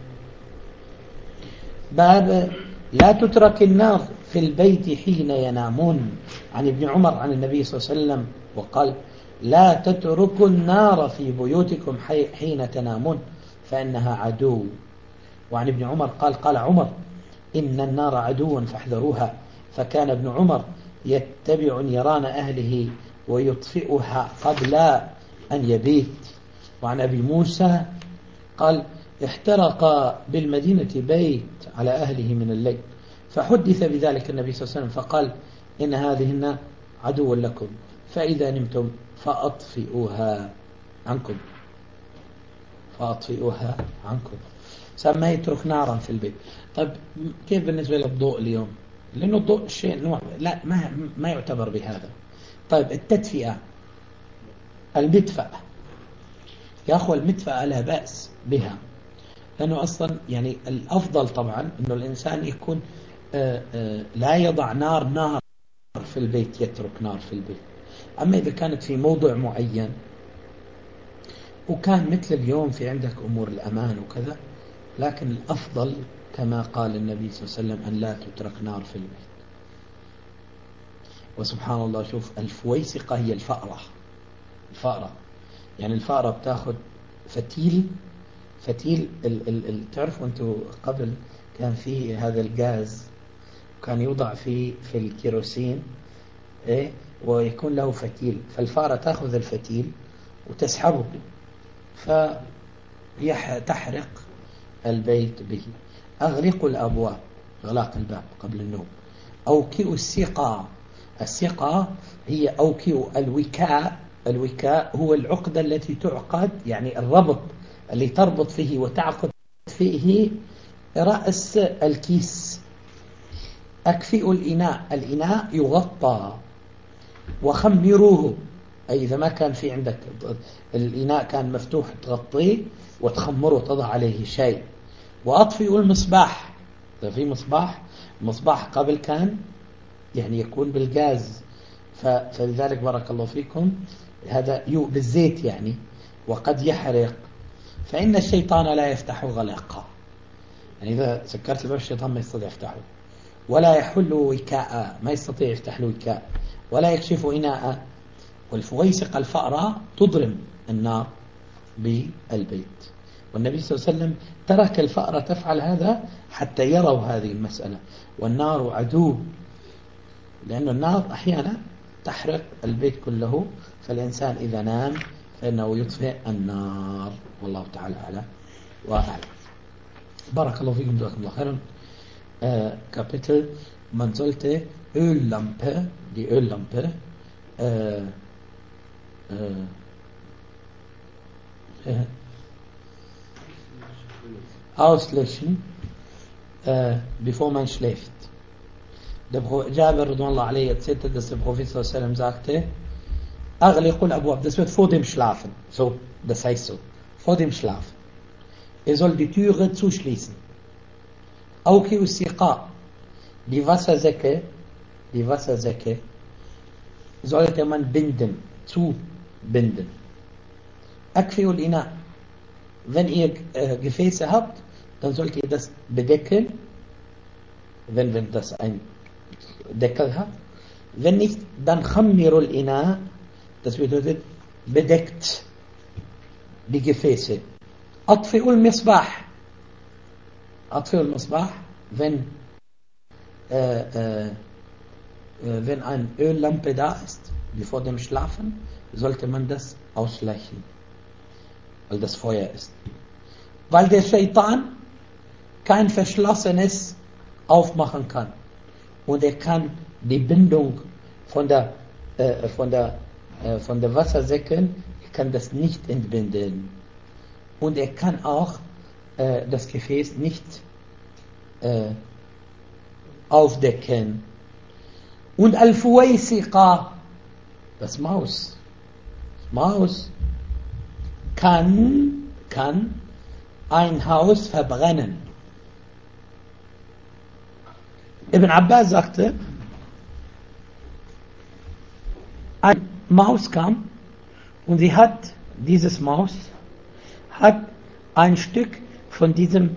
A: باب لا تترك النار في البيت حين ينامون. عن ابن عمر عن النبي صلى الله عليه وسلم وقال: لا تتركوا النار في بيوتكم حين تنامون فإنها عدو. وعن ابن عمر قال عمر: إن النار عدو فاحذروها. فكان ابن عمر يتبع نيران أهله ويطفئها قبل أن يبيت. وعن أبي موسى قال: احترق بالمدينة بيت على أهله من الليل، فحدث بذلك النبي صلى الله عليه وسلم فقال: إن هذه النار عدو لكم، فإذا نمتم فأطفئوها عنكم. ما يترك نارا في البيت. طيب كيف بالنسبة للضوء اليوم؟ لأنه الضوء شيء نوع لا ما يعتبر بهذا. طيب التدفئة، المدفأة يا أخوة، المدفأة لا بأس بها، لأنه أصلا يعني الأفضل طبعا أنه الإنسان يكون لا يضع نار في البيت، يترك نار في البيت. أما إذا كانت في موضع معين وكان مثل اليوم في عندك أمور الأمان وكذا، لكن الأفضل كما قال النبي صلى الله عليه وسلم أن لا تترك نار في البيت. وسبحان الله، شوف الفويسقة هي الفأرة. يعني الفأرة بتاخد فتيل تعرفوا أنتوا قبل كان فيه هذا الغاز كان يوضع في الكيروسين ويكون له فتيل، فالفأرة تأخذ الفتيل وتسحبه فتحرق البيت به. أغلقوا الأبواب، إغلاق الباب قبل النوم. أوكئوا السقا هي أوكئوا الوكاء هو العقدة التي تعقد، يعني الربط اللي تربط فيه وتعقد فيه رأس الكيس. أكفئوا الإناء يغطى، وخمروه، أي إذا ما كان في عندك الإناء كان مفتوح تغطيه وتخمره، تضع عليه شيء. وأطفئوا المصباح، إذا في مصباح قبل كان يعني يكون بالغاز، فلذلك بارك الله فيكم هذا بالزيت يعني، وقد يحرق. فإن الشيطان لا يفتح غلقا، يعني إذا سكرت الباب الشيطان ما يستطيع يفتحه، ولا يحل وكاء، ما يستطيع يفتح له وكاء، ولا يكشف إناء، والفويسق الفأرة تضرم النار بالبيت. والنبي صلى الله عليه وسلم ترك الفأرة تفعل هذا حتى يروا هذه المسألة. والنار عدو، لأن النار أحيانا تحرق البيت كله، فالإنسان إذا نام فإنه يطفئ النار. والله تعالى أعلم وأعلم. بارك الله فيكم، جزاكم الله خيرا. Kapitel, man sollte die Öllampe auslöschen, bevor man schläft. Der Jabir radhiyallahu anhu erzählte, dass der Prophet sallallahu alaihi wasallam sagte, Aghliqul abwab, das wird vor dem Schlafen. So, das heißt so, vor dem Schlafen. Er soll die Türe zuschließen. Auki usiqa, die Wassersäcke sollte man binden, zubinden. Akfiul ina, wenn ihr Gefäße habt, dann sollt ihr das bedecken, wenn das ein Deckel hat. Wenn nicht, dann khammirul ina, das bedeutet bedeckt die Gefäße. Atfiul misbah, wenn eine Öllampe da ist, bevor dem Schlafen, sollte man das auslöschen, weil das Feuer ist. Weil der Shaitan kein Verschlossenes aufmachen kann. Und er kann die Bindung von der Wassersäcken, er kann das nicht entbinden. Und er kann auch das Gefäß nicht aufdecken. Und Al-Fuwaisiqa, das Maus kann ein Haus verbrennen. Ibn Abbas sagte, eine Maus kam und dieses Maus hat ein Stück von dem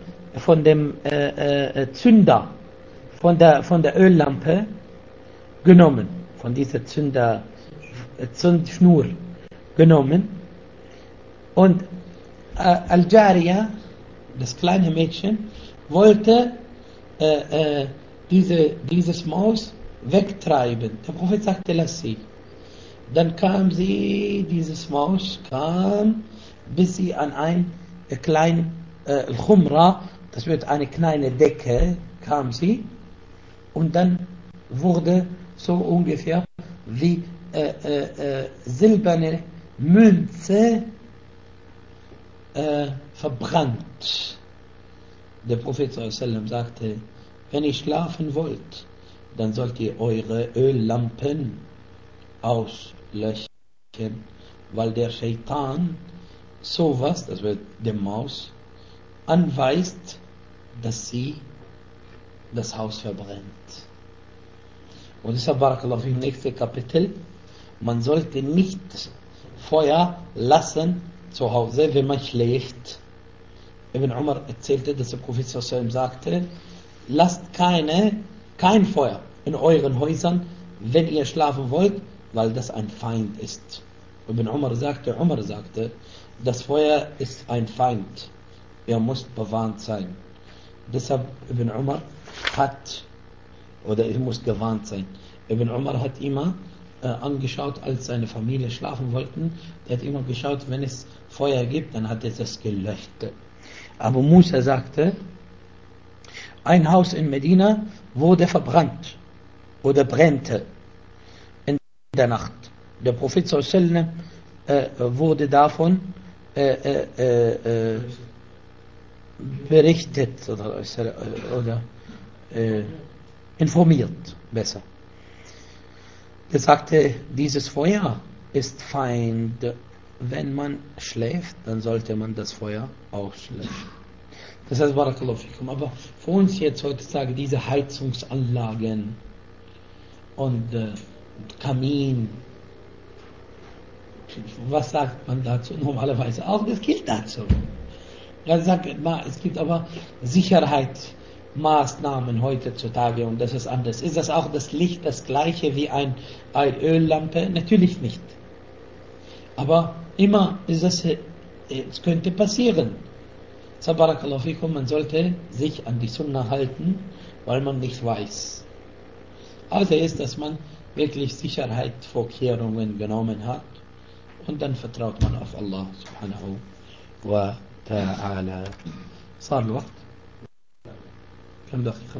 A: Zünder, von der Öllampe genommen, von dieser Zündschnur genommen, und Al-Jariya, das kleine Mädchen, wollte dieses Maus wegtreiben. Der Prophet sagte, lass sie. Dann dieses Maus kam, bis sie an ein kleines Khumra, das wird eine kleine Decke, kam sie, und dann wurde so ungefähr wie silberne Münze verbrannt. Der Prophet sallallahu alaihi wasallam sagte, wenn ihr schlafen wollt, dann sollt ihr eure Öllampen auslöschen, weil der Shaitan sowas, das wird der Maus, anweist, dass sie das Haus verbrennt. Und deshalb, barakallahu fi, nächste Kapitel, man sollte nicht Feuer lassen zu Hause, wenn man schläft. Ibn Umar erzählte, dass der Prophet sallallahu alaihi wasallam sagte, lasst kein Feuer in euren Häusern, wenn ihr schlafen wollt, weil das ein Feind ist. Ibn Umar sagte, das Feuer ist ein Feind. Ihr müsst bewarnt sein. Deshalb Ibn Umar ihr müsst gewarnt sein. Ibn Umar hat immer angeschaut, als seine Familie schlafen wollten. Der hat immer geschaut, wenn es Feuer gibt, dann hat er das gelöscht. Aber Musa sagte, ein Haus in Medina wurde verbrannt oder brennte in der Nacht. Der Prophet sallallahu alaihi wasallam wurde davon berichtet oder informiert, besser. Er sagte, dieses Feuer ist Feind. Wenn man schläft, dann sollte man das Feuer auslöschen. Das heißt, barakallahu fikum. Aber für uns jetzt heutzutage diese Heizungsanlagen und Kamin, was sagt man dazu? Normalerweise auch, das gilt dazu. Es gibt aber Sicherheitsmaßnahmen heutzutage und das ist anders. Ist das auch das Licht das gleiche wie eine Öllampe? Natürlich nicht. Aber immer ist es könnte passieren. Barakallahu fikum, man sollte sich an die Sunna halten, weil man nicht weiß. Also ist, dass man wirklich Sicherheitsvorkehrungen genommen hat und dann vertraut man auf Allah subhanahu wa ta'ala. صار الوقت كم دقيقة؟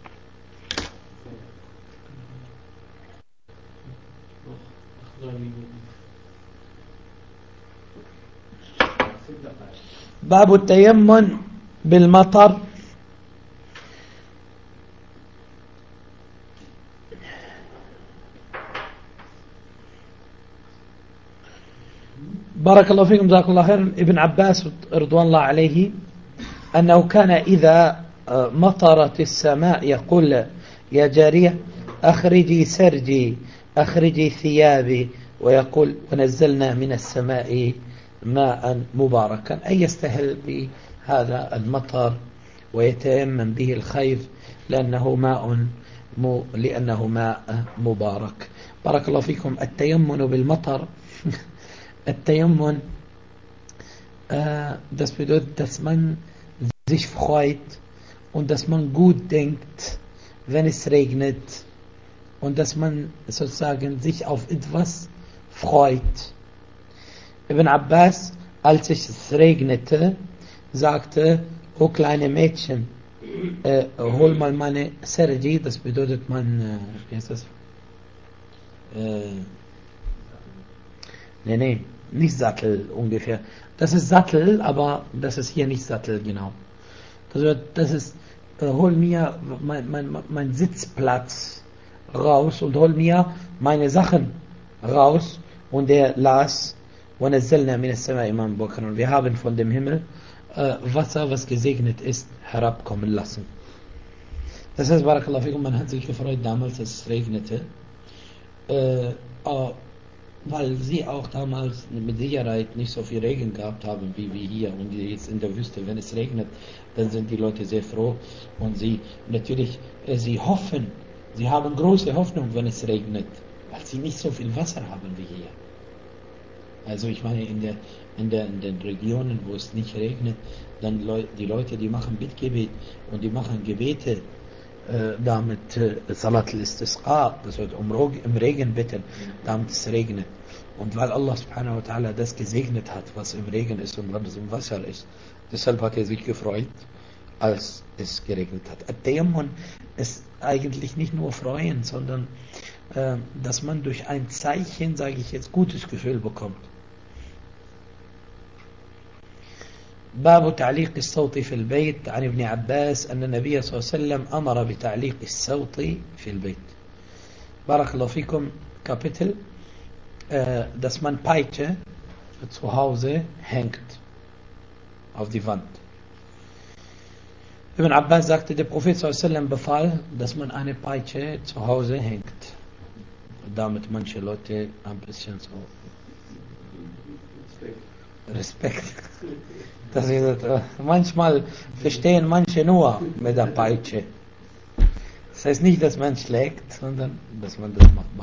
A: باب التيمم بالمطر. بارك الله فيكم جزاكم الله خير. ابن عباس رضوان الله عليه أنه كان إذا مطرت السماء يقول يا جارية أخرجي سرجي أخرجي ثيابي، ويقول ونزلنا من السماء ماء مباركا، أي يستهل بهذا المطر ويتيمم به الخيف لأنه ماء مبارك. بارك الله فيكم. التيمم بالمطر التيمم das bedeutet, dass man sich freut und dass man gut denkt, wenn es regnet, und dass man sozusagen sich auf etwas freut. Ibn Abbas, als es regnete, sagte: O kleine Mädchen, hol mal meine Sergi, das bedeutet wie heißt das? Nee, nicht Sattel ungefähr. Das ist Sattel, aber das ist hier nicht Sattel, genau. Das ist, hol mir mein Sitzplatz raus und hol mir meine Sachen raus. Und er las: وَنَزَّلْنَا مِنَ السَّمَاءِ مَاءً مُبَارَكًا. Und wir haben von dem Himmel Wasser, was gesegnet ist, herabkommen lassen. Das heißt, Barakallahu fikum, man hat sich gefreut damals, dass es regnete, weil sie auch damals mit Sicherheit nicht so viel Regen gehabt haben wie hier. Und jetzt in der Wüste, wenn es regnet, dann sind die Leute sehr froh. Und sie hoffen, sie haben große Hoffnung, wenn es regnet, weil sie nicht so viel Wasser haben wie hier. Also ich meine, in den Regionen, wo es nicht regnet, dann die Leute, die machen Bittgebet und die machen Gebete, damit Salat al-Istisqa, das wird im Regen bitten, damit es regnet. Und weil Allah subhanahu wa ta'ala das gesegnet hat, was im Regen ist und was im Wasser ist, deshalb hat er sich gefreut, als es geregnet hat. At-Tayammum ist eigentlich nicht nur freuen, sondern dass man durch ein Zeichen, sage ich jetzt, gutes Gefühl bekommt. باب تعليق الصوت في البيت. عن ابن عباس أن النبي صلى الله عليه وسلم أمر بتعليق الصوت في البيت. بارك الله فيكم. Kapitel, dass man Peitsche zu Hause hängt auf die Wand. Ibn Abbas sagte, der Prophet sallallahu alaihi wasallam befahl, dass man eine Peitsche zu Hause hängt. Damit manche Leute ein bisschen so Respekt. Das ist, manchmal verstehen manche nur mit der Peitsche. Das heißt nicht, dass man schlägt, sondern dass man das macht.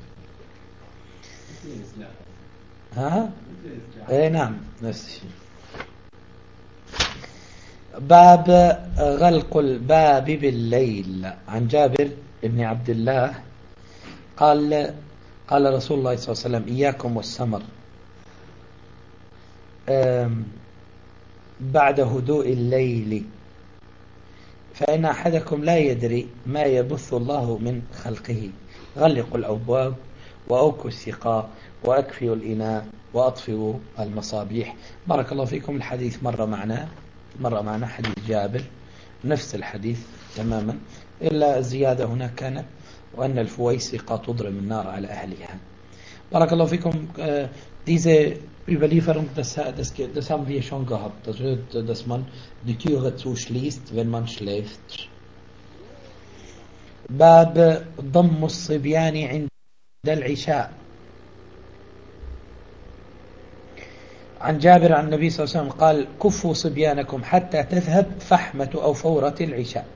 A: نعم نفس الشيء. باب غلق الباب بالليل. عن جابر بن عبد الله قال رسول الله صلى الله عليه وسلم: إياكم والسمر بعد هدوء الليل، فإن أحدكم لا يدري ما يبث الله من خلقه. غلقوا الأبواب وأوكوا السقاء وأكفئوا الإناء وأطفئوا المصابيح. بارك الله فيكم. الحديث مر معنا حديث جابر، نفس الحديث تماما، إلا الزيادة هنا كانت وأن الفويسقة تضرم النار على أهلها. بارك الله فيكم. Diese Überlieferung, das haben wir schon gehabt, dass man die Türe zuschließt, wenn man schläft. باب ضم الصبيان عند العشاء. عن جابر عن النبي صلى الله عليه وسلم قال: كفوا صبيانكم حتى تذهب فحمة أو فورة العشاء،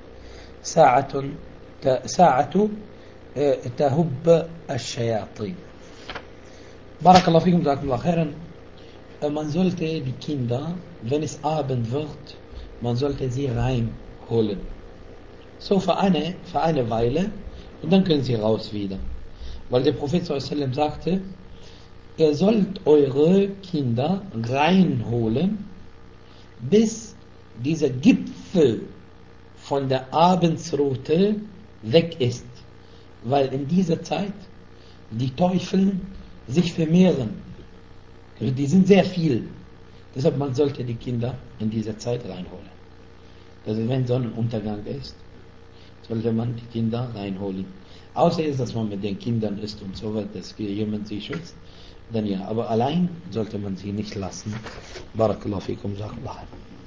A: ساعة تهب الشياطين. Barakallahu fikum, jazakumullah khairan. Man sollte die Kinder, wenn es Abend wird, man sollte sie reinholen. So für eine Weile und dann können sie raus wieder. Weil der Prophet ﷺ sagte, ihr sollt eure Kinder reinholen, bis dieser Gipfel von der Abendsrute weg ist. Weil in dieser Zeit die Teufel sich vermehren. Die sind sehr viel. Deshalb man sollte die Kinder in dieser Zeit reinholen. Also wenn Sonnenuntergang ist, sollte man die Kinder reinholen. Außer ist, dass man mit den Kindern ist und so weiter, dass jemand sie schützt, dann ja. Aber allein sollte man sie nicht lassen. Barakallahu fikum, jazakallah.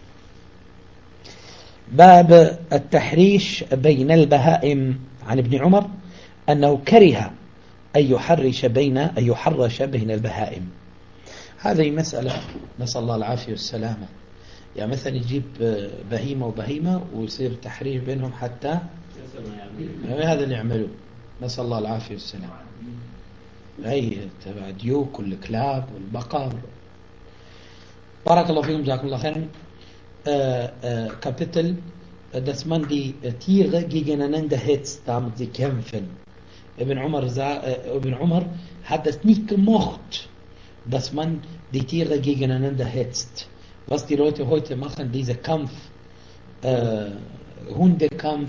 A: باب التحريش بين البهائم عن ابن عمر أنه كره أن يحرش بين البهائم. هذه مسألة نسأل الله العافية والسلامة. يعني مثلا يجيب بهيمة وبهيمة ويصير تحريش بينهم حتى هذا اللي يعملوه. نسأل الله العافية والسلامة. أي تبع ديوك والكلاب والبقر. بارك الله فيكم, جزاكم الله خيرا. Kapitel, dass man die Tiere gegeneinander hetzt, damit sie kämpfen. Ibn Umar hat es nicht gemocht, dass man die Tiere gegeneinander hetzt. Was die Leute heute machen, dieser Kampf, Hundekampf,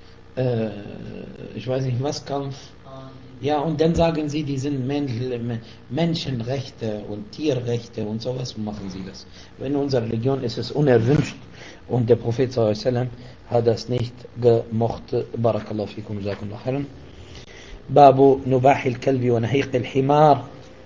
A: ich weiß nicht was Kampf. Ja, und dann sagen sie, die sind Menschenrechte und Tierrechte und sowas, machen sie das. In unserer Religion ist es unerwünscht und der Prophet ﷺ hat das nicht gemocht. Barakallahu fikum, jazakumullah khairan. Babu Nubah al-Kalbi wa Nahiq al-Himar.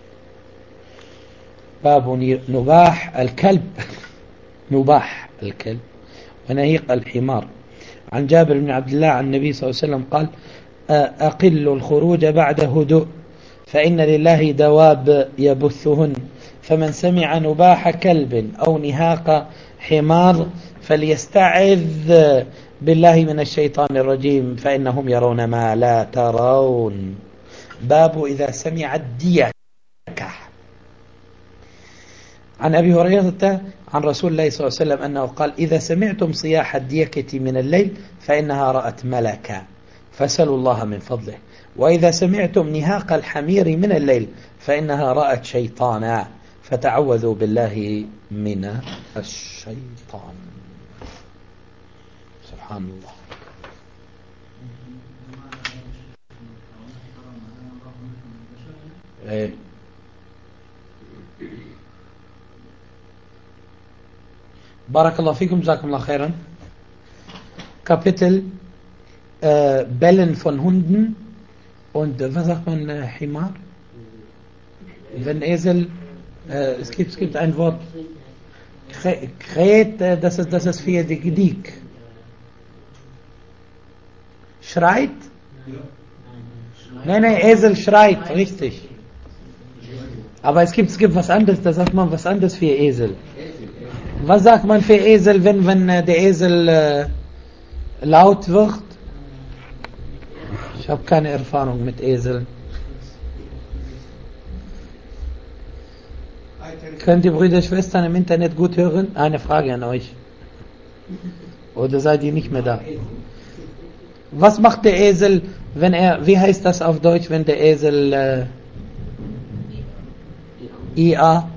A: Babu Nubah al-Kalb. Nubah al-Kalb wa Nahiq al-Himar. عن جابر بن عبد الله عن النبي صلى الله عليه وسلم قال: أقل الخروج بعد هدوء فإن لله دواب يبثهن فمن سمع نباح كلب أو نهاق حمار فليستعذ بالله من الشيطان الرجيم فإنهم يرون ما لا ترون. باب إذا سمع الديكة. عن أبي هريرة عن رسول الله صلى الله عليه وسلم أنه قال: إذا سمعتم صياح الديكة من الليل فإنها رأت ملكا فسلوا الله من فضله، وإذا سمعتم نهاق الحمير من الليل فإنها رأت شيطانا فتعوذوا بالله من الشيطان. سبحان الله. بارك الله فيكم, جزاكم الله خيرا. Kapitel Bellen von Hunden und was sagt man, Himar? Wenn Esel, es gibt ein Wort, Kräht, das ist für die Gedieg. Schreit? Nein, Esel schreit, richtig. Aber es gibt was anderes, da sagt man was anderes für Esel. Was sagt man für Esel, wenn der Esel laut wird? Ich habe keine Erfahrung mit Esel. Könnt ihr Brüder und Schwestern im Internet gut hören? Eine Frage an euch. Oder seid ihr nicht mehr da? Was macht der Esel, wenn wie heißt das auf Deutsch, wenn der Esel IA?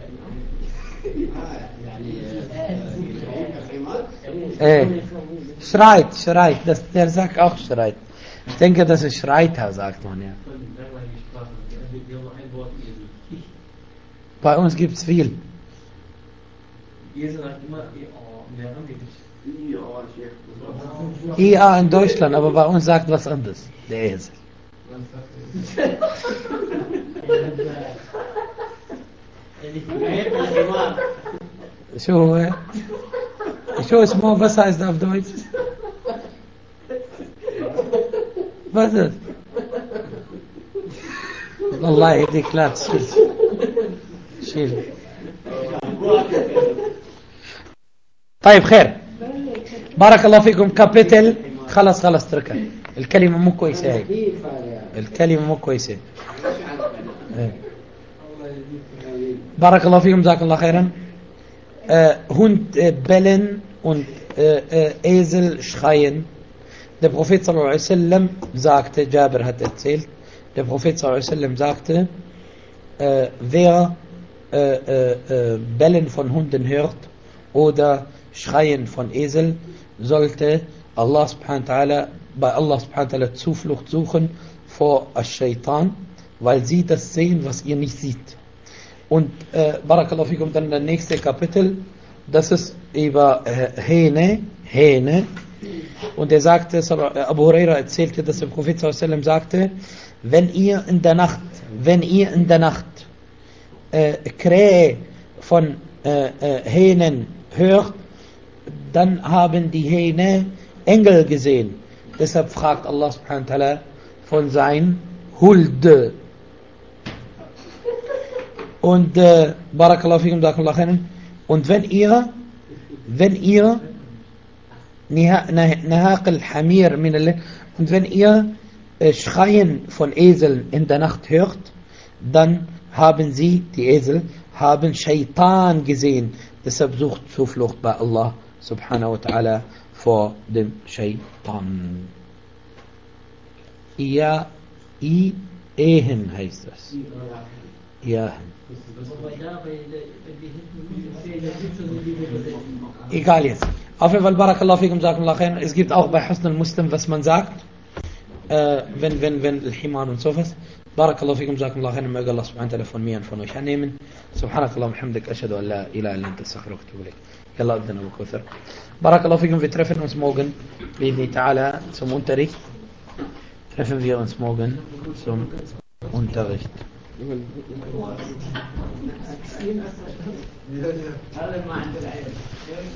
A: Schreit. Der sagt auch schreit. Ich denke, das ist Schreiter, sagt man ja. Bei uns gibt es viel. IA in Deutschland, aber bei uns sagt was anderes. Der Esel. شو اسمه, was heißt auf Deutsch? Was ist? والله يهديك لا شيل. طيب خير, بارك الله فيكم. كابيتل خلاص تركها. الكلمة مو كويسة هاي. الكلمة مو كويسة. Barakallahu fikum, Jazakallahu khairan. Hund bellen und Esel schreien. Der Prophet sallallahu alaihi wasallam sagte, Jabir hat erzählt, der Prophet sallallahu alaihi wasallam sagte, wer Bellen von Hunden hört oder Schreien von Esel, sollte Allah subhanahu wa ta'ala, bei Allah subhanahu wa ta'ala Zuflucht suchen vor Ash-Shaytan, weil sie das sehen, was ihr nicht seht. Und Barakallahu fikum, dann der nächste Kapitel, das ist über Hähne. Und er sagte, Abu Huraira erzählte, dass der Prophet sallallahu alaihi wasallam sagte, wenn ihr in der Nacht Krähe von Hähnen hört, dann haben die Hähne Engel gesehen. Deshalb fragt Allah subhanahu wa ta'ala von sein Huld. Und Barakallahu fikum, Jazakallahu khairan. Und wenn ihr Nahaq al-Hamir min al, und wenn ihr Schreien von Eseln in der Nacht hört, dann haben die Esel haben Shaitan gesehen. Deshalb sucht Zuflucht bei Allah subhanahu wa ta'ala vor dem Shaitan. Ehen heißt das. Ehen. Egal jetzt. Auf jeden Fall, Barakallahu fikum, Jazakallahu khairan. Es gibt auch bei Husn al-Muslim, was man sagt, wenn Al-Himan und sowas. Barakallahu fikum, Jazakallahu khairan. Möge Allah subhanahu wa ta'ala von mir und von euch annehmen. Subhanakallah, hamdik, ashadu an la ilaha illa anta, astaghfiruka wa atubu ilayk. Yalla, abdana Abu Kauthar. Barakallahu fikum, wir treffen uns morgen, bi'idhni ta'ala, zum Unterricht. Treffen wir uns morgen zum Unterricht.
C: هذا ما عند العلم